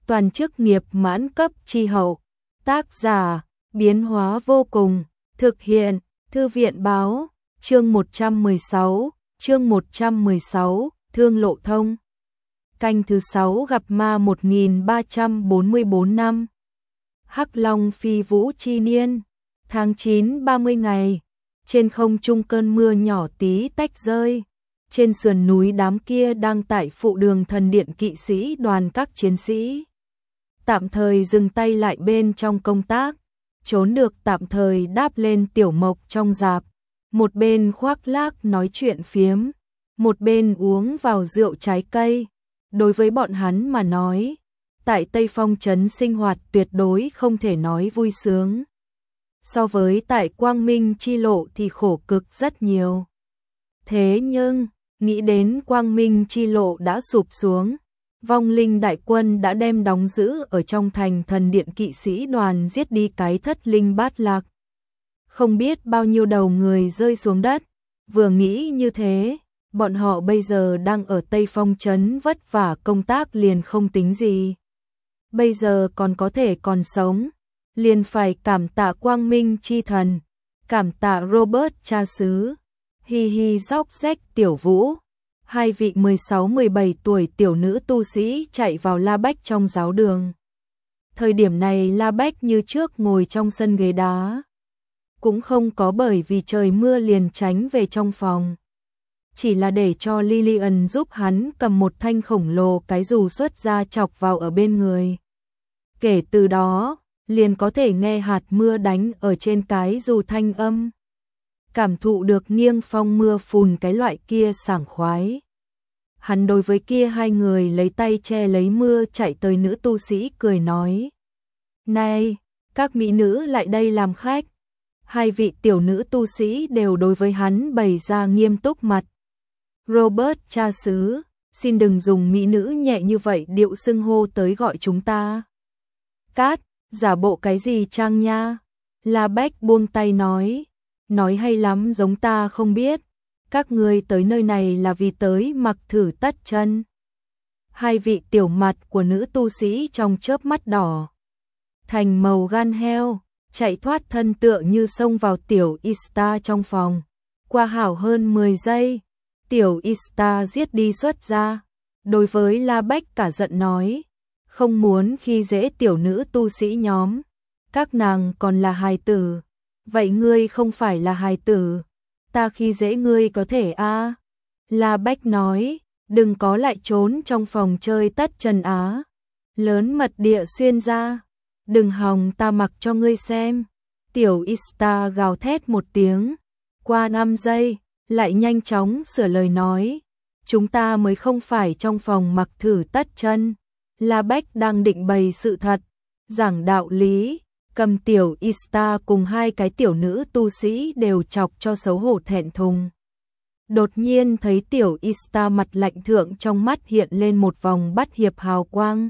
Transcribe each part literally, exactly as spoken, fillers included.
toàn chức nghiệp mãn cấp chi hậu. Tác giả, biến hóa vô cùng, thực hiện, Thư viện báo, chương một trăm mười sáu, chương một trăm mười sáu, Thương Lộ Thông. Canh thứ sáu gặp ma một nghìn ba trăm bốn mươi tư năm. Hắc Long phi vũ chi niên, tháng chín ba mươi ngày, trên không trung cơn mưa nhỏ tí tách rơi. Trên sườn núi đám kia đang tại phụ đường thần điện kỵ sĩ đoàn các chiến sĩ. Tạm thời dừng tay lại bên trong công tác, trốn được tạm thời đáp lên tiểu mộc trong rạp. Một bên khoác lác nói chuyện phiếm, một bên uống vào rượu trái cây. Đối với bọn hắn mà nói, tại Tây Phong trấn sinh hoạt tuyệt đối không thể nói vui sướng. So với tại Quang Minh chi lộ thì khổ cực rất nhiều. Thế nhưng, nghĩ đến Quang Minh chi lộ đã sụp xuống, vong linh đại quân đã đem đóng giữ ở trong thành thần điện kỵ sĩ đoàn giết đi cái thất linh bát lạc. Không biết bao nhiêu đầu người rơi xuống đất, vừa nghĩ như thế, bọn họ bây giờ đang ở Tây Phong trấn vất vả công tác liền không tính gì. Bây giờ còn có thể còn sống, liền phải cảm tạ Quang Minh chi thần, cảm tạ Robert cha xứ, hi hi dốc rách tiểu vũ. Hai vị mười sáu mười bảy tuổi tiểu nữ tu sĩ chạy vào La Bách trong giáo đường. Thời điểm này La Bách như trước ngồi trong sân ghế đá. Cũng không có bởi vì trời mưa liền tránh về trong phòng. Chỉ là để cho Lillian giúp hắn cầm một thanh khổng lồ cái dù xuất ra chọc vào ở bên người. Kể từ đó, liền có thể nghe hạt mưa đánh ở trên cái dù thanh âm. Cảm thụ được nghiêng phong mưa phùn cái loại kia sảng khoái. Hắn đối với kia hai người lấy tay che lấy mưa chạy tới nữ tu sĩ cười nói. Này, các mỹ nữ lại đây làm khách. Hai vị tiểu nữ tu sĩ đều đối với hắn bày ra nghiêm túc mặt. Robert cha xứ, xin đừng dùng mỹ nữ nhẹ như vậy điệu xưng hô tới gọi chúng ta. Cát, giả bộ cái gì trang nha. La Bách buông tay nói. Nói hay lắm giống ta không biết. Các ngươi tới nơi này là vì tới mặc thử tất chân. Hai vị tiểu mặt của nữ tu sĩ trong chớp mắt đỏ thành màu gan heo, chạy thoát thân tựa như xông vào tiểu Ista trong phòng. Qua hảo hơn mười giây, tiểu Ista giết đi xuất ra. Đối với La Bách cả giận nói, không muốn khi dễ tiểu nữ tu sĩ nhóm. Các nàng còn là hài tử. Vậy ngươi không phải là hài tử, ta khi dễ ngươi có thể a? À? La Bách nói, đừng có lại trốn trong phòng chơi tất chân á. Lớn mật địa xuyên ra, đừng hòng ta mặc cho ngươi xem. Tiểu Ista gào thét một tiếng, qua năm giây, lại nhanh chóng sửa lời nói, chúng ta mới không phải trong phòng mặc thử tất chân. La Bách đang định bày sự thật, giảng đạo lý. Cầm tiểu Ista cùng hai cái tiểu nữ tu sĩ đều chọc cho xấu hổ thẹn thùng. Đột nhiên thấy tiểu Ista mặt lạnh thượng trong mắt hiện lên một vòng bắt hiệp hào quang.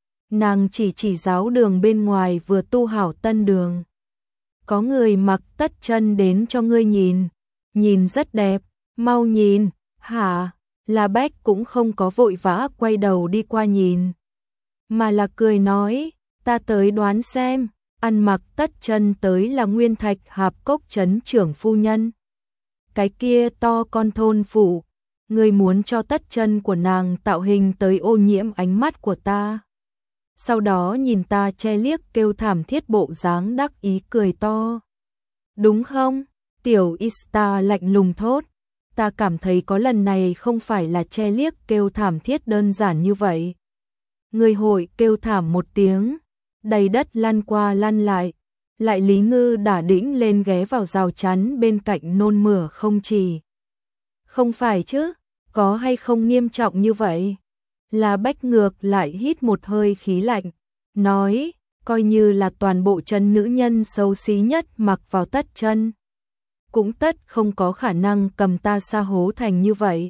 Nàng chỉ chỉ giáo đường bên ngoài vừa tu hảo tân đường. Có người mặc tất chân đến cho ngươi nhìn, nhìn rất đẹp, mau nhìn, hả? La Bách cũng không có vội vã quay đầu đi qua nhìn, mà là cười nói, ta tới đoán xem. Ăn mặc tất chân tới là Nguyên Thạch Hạp Cốc trấn trưởng phu nhân. Cái kia to con thôn phụ, người muốn cho tất chân của nàng tạo hình tới ô nhiễm ánh mắt của ta. Sau đó nhìn ta che liếc kêu thảm thiết bộ dáng đắc ý cười to. Đúng không? Tiểu Ista lạnh lùng thốt. Ta cảm thấy có lần này không phải là che liếc kêu thảm thiết đơn giản như vậy. Người hội kêu thảm một tiếng. Đầy đất lăn qua lăn lại, lại Lý Ngư đả đĩnh lên ghé vào rào chắn bên cạnh nôn mửa không chỉ. Không phải chứ, có hay không nghiêm trọng như vậy? La Bách ngược lại hít một hơi khí lạnh, nói, coi như là toàn bộ chân nữ nhân xấu xí nhất mặc vào tất chân. Cũng tất không có khả năng cầm ta sa hố thành như vậy.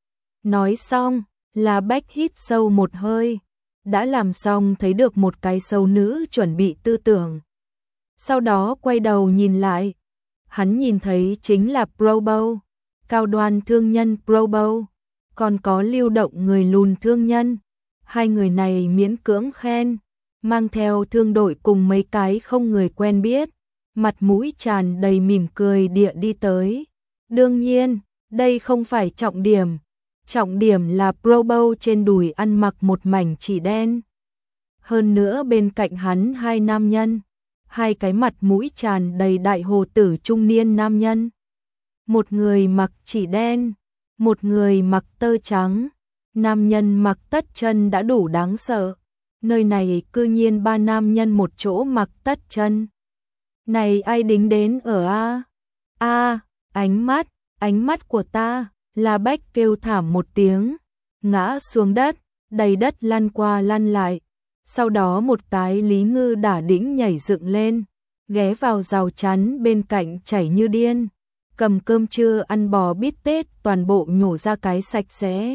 Nói xong, La Bách hít sâu một hơi. Đã làm xong thấy được một cái sâu nữ chuẩn bị tư tưởng. Sau đó quay đầu nhìn lại. Hắn nhìn thấy chính là Probo, cao đoan thương nhân Probo. Còn có lưu động người lùn thương nhân. Hai người này miễn cưỡng khen, mang theo thương đội cùng mấy cái không người quen biết, mặt mũi tràn đầy mỉm cười địa đi tới. Đương nhiên, đây không phải trọng điểm. Trọng điểm là Probo trên đùi ăn mặc một mảnh chỉ đen. Hơn nữa bên cạnh hắn hai nam nhân, hai cái mặt mũi tràn đầy đại hồ tử trung niên nam nhân. Một người mặc chỉ đen, một người mặc tơ trắng. Nam nhân mặc tất chân đã đủ đáng sợ. Nơi này cư nhiên ba nam nhân một chỗ mặc tất chân. Này ai đính đến ở a? A, ánh mắt, ánh mắt của ta. La Bách kêu thảm một tiếng, ngã xuống đất, đầy đất lăn qua lăn lại. Sau đó một cái Lý Ngư đả đĩnh nhảy dựng lên, ghé vào rào chắn bên cạnh chảy như điên, cầm cơm trưa ăn bò bít tết toàn bộ nhổ ra cái sạch sẽ.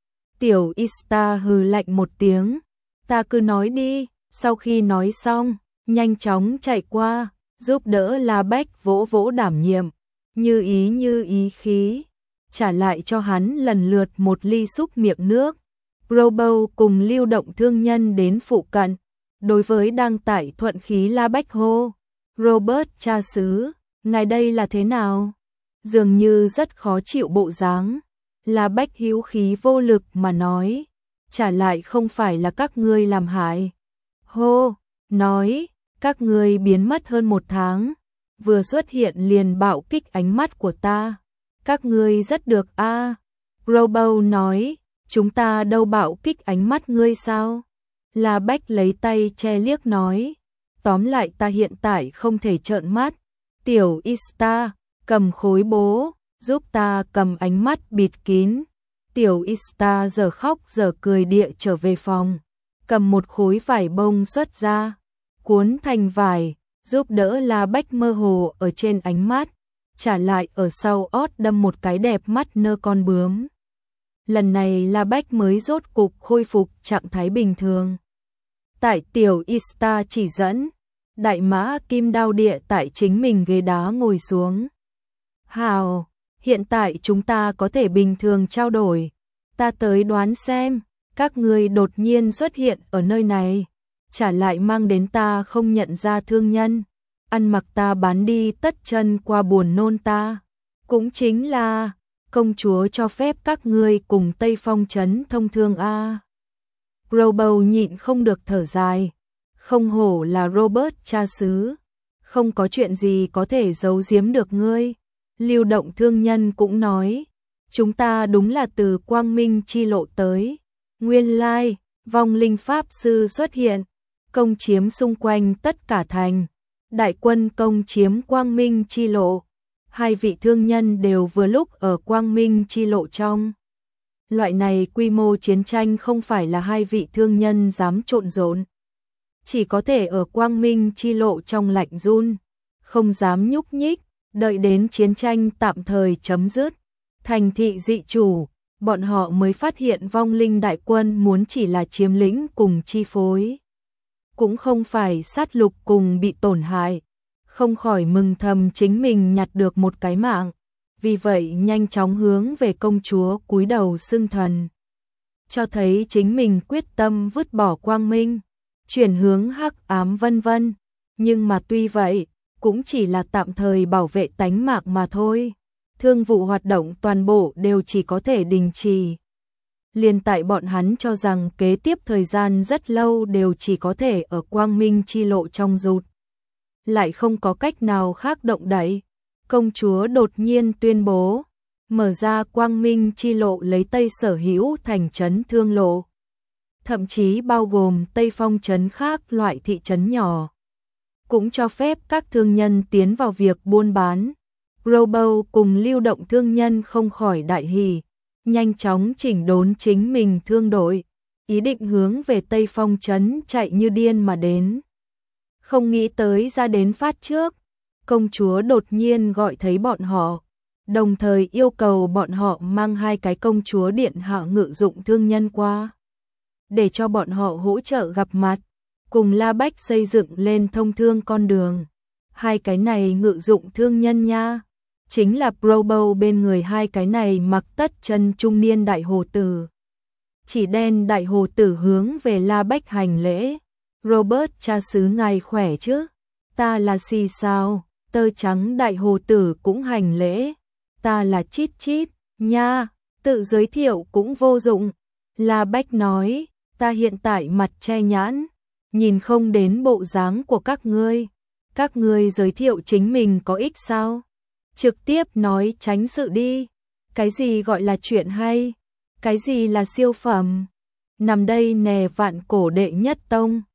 Tiểu Ista hừ lạnh một tiếng, ta cứ nói đi. Sau khi nói xong, nhanh chóng chạy qua, giúp đỡ La Bách vỗ vỗ đảm nhiệm, như ý như ý khí, trả lại cho hắn lần lượt một ly xúc miệng nước. Probo cùng lưu động thương nhân đến phụ cận, đối với đang tải thuận khí La Bách hô, Robert cha xứ, ngài đây là thế nào? Dường như rất khó chịu bộ dáng. La Bách hữu khí vô lực mà nói, trả lại không phải là các ngươi làm hại. Hô, nói, các ngươi biến mất hơn một tháng, vừa xuất hiện liền bạo kích ánh mắt của ta. Các ngươi rất được a. À. Probo nói, chúng ta đâu bạo kích ánh mắt ngươi sao? La Bách lấy tay che liếc nói, tóm lại ta hiện tại không thể trợn mắt. Tiểu Ista, cầm khối bố, giúp ta cầm ánh mắt bịt kín. Tiểu Ista giờ khóc giờ cười địa trở về phòng, cầm một khối vải bông xuất ra, cuốn thành vải, giúp đỡ La Bách mơ hồ ở trên ánh mắt, trả lại ở sau ót đâm một cái đẹp mắt nơ con bướm. Lần này La Bách mới rốt cục khôi phục trạng thái bình thường. Tại Tiểu Ista chỉ dẫn, đại mã kim đao địa tại chính mình ghế đá ngồi xuống. Hào, hiện tại chúng ta có thể bình thường trao đổi. Ta tới đoán xem, các ngươi đột nhiên xuất hiện ở nơi này, trả lại mang đến ta không nhận ra thương nhân, ăn mặc ta bán đi tất chân qua buồn nôn ta. Cũng chính là, công chúa cho phép các ngươi cùng Tây Phong trấn thông thương a. À. Probo nhịn không được thở dài, không hổ là Robert cha xứ, không có chuyện gì có thể giấu giếm được ngươi. Lưu động thương nhân cũng nói, chúng ta đúng là từ Quang Minh chi lộ tới. Nguyên lai, vong linh pháp sư xuất hiện, công chiếm xung quanh tất cả thành. Đại quân công chiếm Quang Minh chi lộ. Hai vị thương nhân đều vừa lúc ở Quang Minh chi lộ trong. Loại này quy mô chiến tranh không phải là hai vị thương nhân dám trộn rộn. Chỉ có thể ở Quang Minh chi lộ trong lạnh run, không dám nhúc nhích, đợi đến chiến tranh tạm thời chấm dứt. Thành thị dị chủ, bọn họ mới phát hiện vong linh đại quân muốn chỉ là chiếm lĩnh cùng chi phối. Cũng không phải sát lục cùng bị tổn hại. Không khỏi mừng thầm chính mình nhặt được một cái mạng, vì vậy nhanh chóng hướng về công chúa cúi đầu xưng thần, cho thấy chính mình quyết tâm vứt bỏ quang minh, chuyển hướng hắc ám vân vân. Nhưng mà tuy vậy, cũng chỉ là tạm thời bảo vệ tánh mạng mà thôi. Thương vụ hoạt động toàn bộ đều chỉ có thể đình trì. Liên tại bọn hắn cho rằng kế tiếp thời gian rất lâu đều chỉ có thể ở Quang Minh chi lộ trong rụt. Lại không có cách nào khác động đậy. Công chúa đột nhiên tuyên bố, mở ra Quang Minh chi lộ lấy Tây sở hữu thành trấn thương lộ. Thậm chí bao gồm Tây Phong trấn khác loại thị trấn nhỏ. Cũng cho phép các thương nhân tiến vào việc buôn bán. Probo cùng lưu động thương nhân không khỏi đại hỉ, nhanh chóng chỉnh đốn chính mình thương đội, ý định hướng về Tây Phong trấn chạy như điên mà đến. Không nghĩ tới ra đến phát trước, công chúa đột nhiên gọi thấy bọn họ, đồng thời yêu cầu bọn họ mang hai cái công chúa điện hạ ngự dụng thương nhân qua, để cho bọn họ hỗ trợ gặp mặt, cùng La Bách xây dựng lên thông thương con đường. Hai cái này ngự dụng thương nhân nha, chính là Probo bên người hai cái này mặc tất chân trung niên đại hồ tử. chỉ đen đại hồ tử hướng về La Bách hành lễ. Robert cha xứ ngài khỏe chứ? Ta là xì sao? Tơ trắng đại hồ tử cũng hành lễ. Ta là chít chít, nha, tự giới thiệu cũng vô dụng. La Bách nói, ta hiện tại mặt che nhãn, nhìn không đến bộ dáng của các ngươi. Các ngươi giới thiệu chính mình có ích sao? Trực tiếp nói tránh sự đi. Cái gì gọi là chuyện hay? Cái gì là siêu phẩm? Nằm đây nè vạn cổ đệ nhất tông.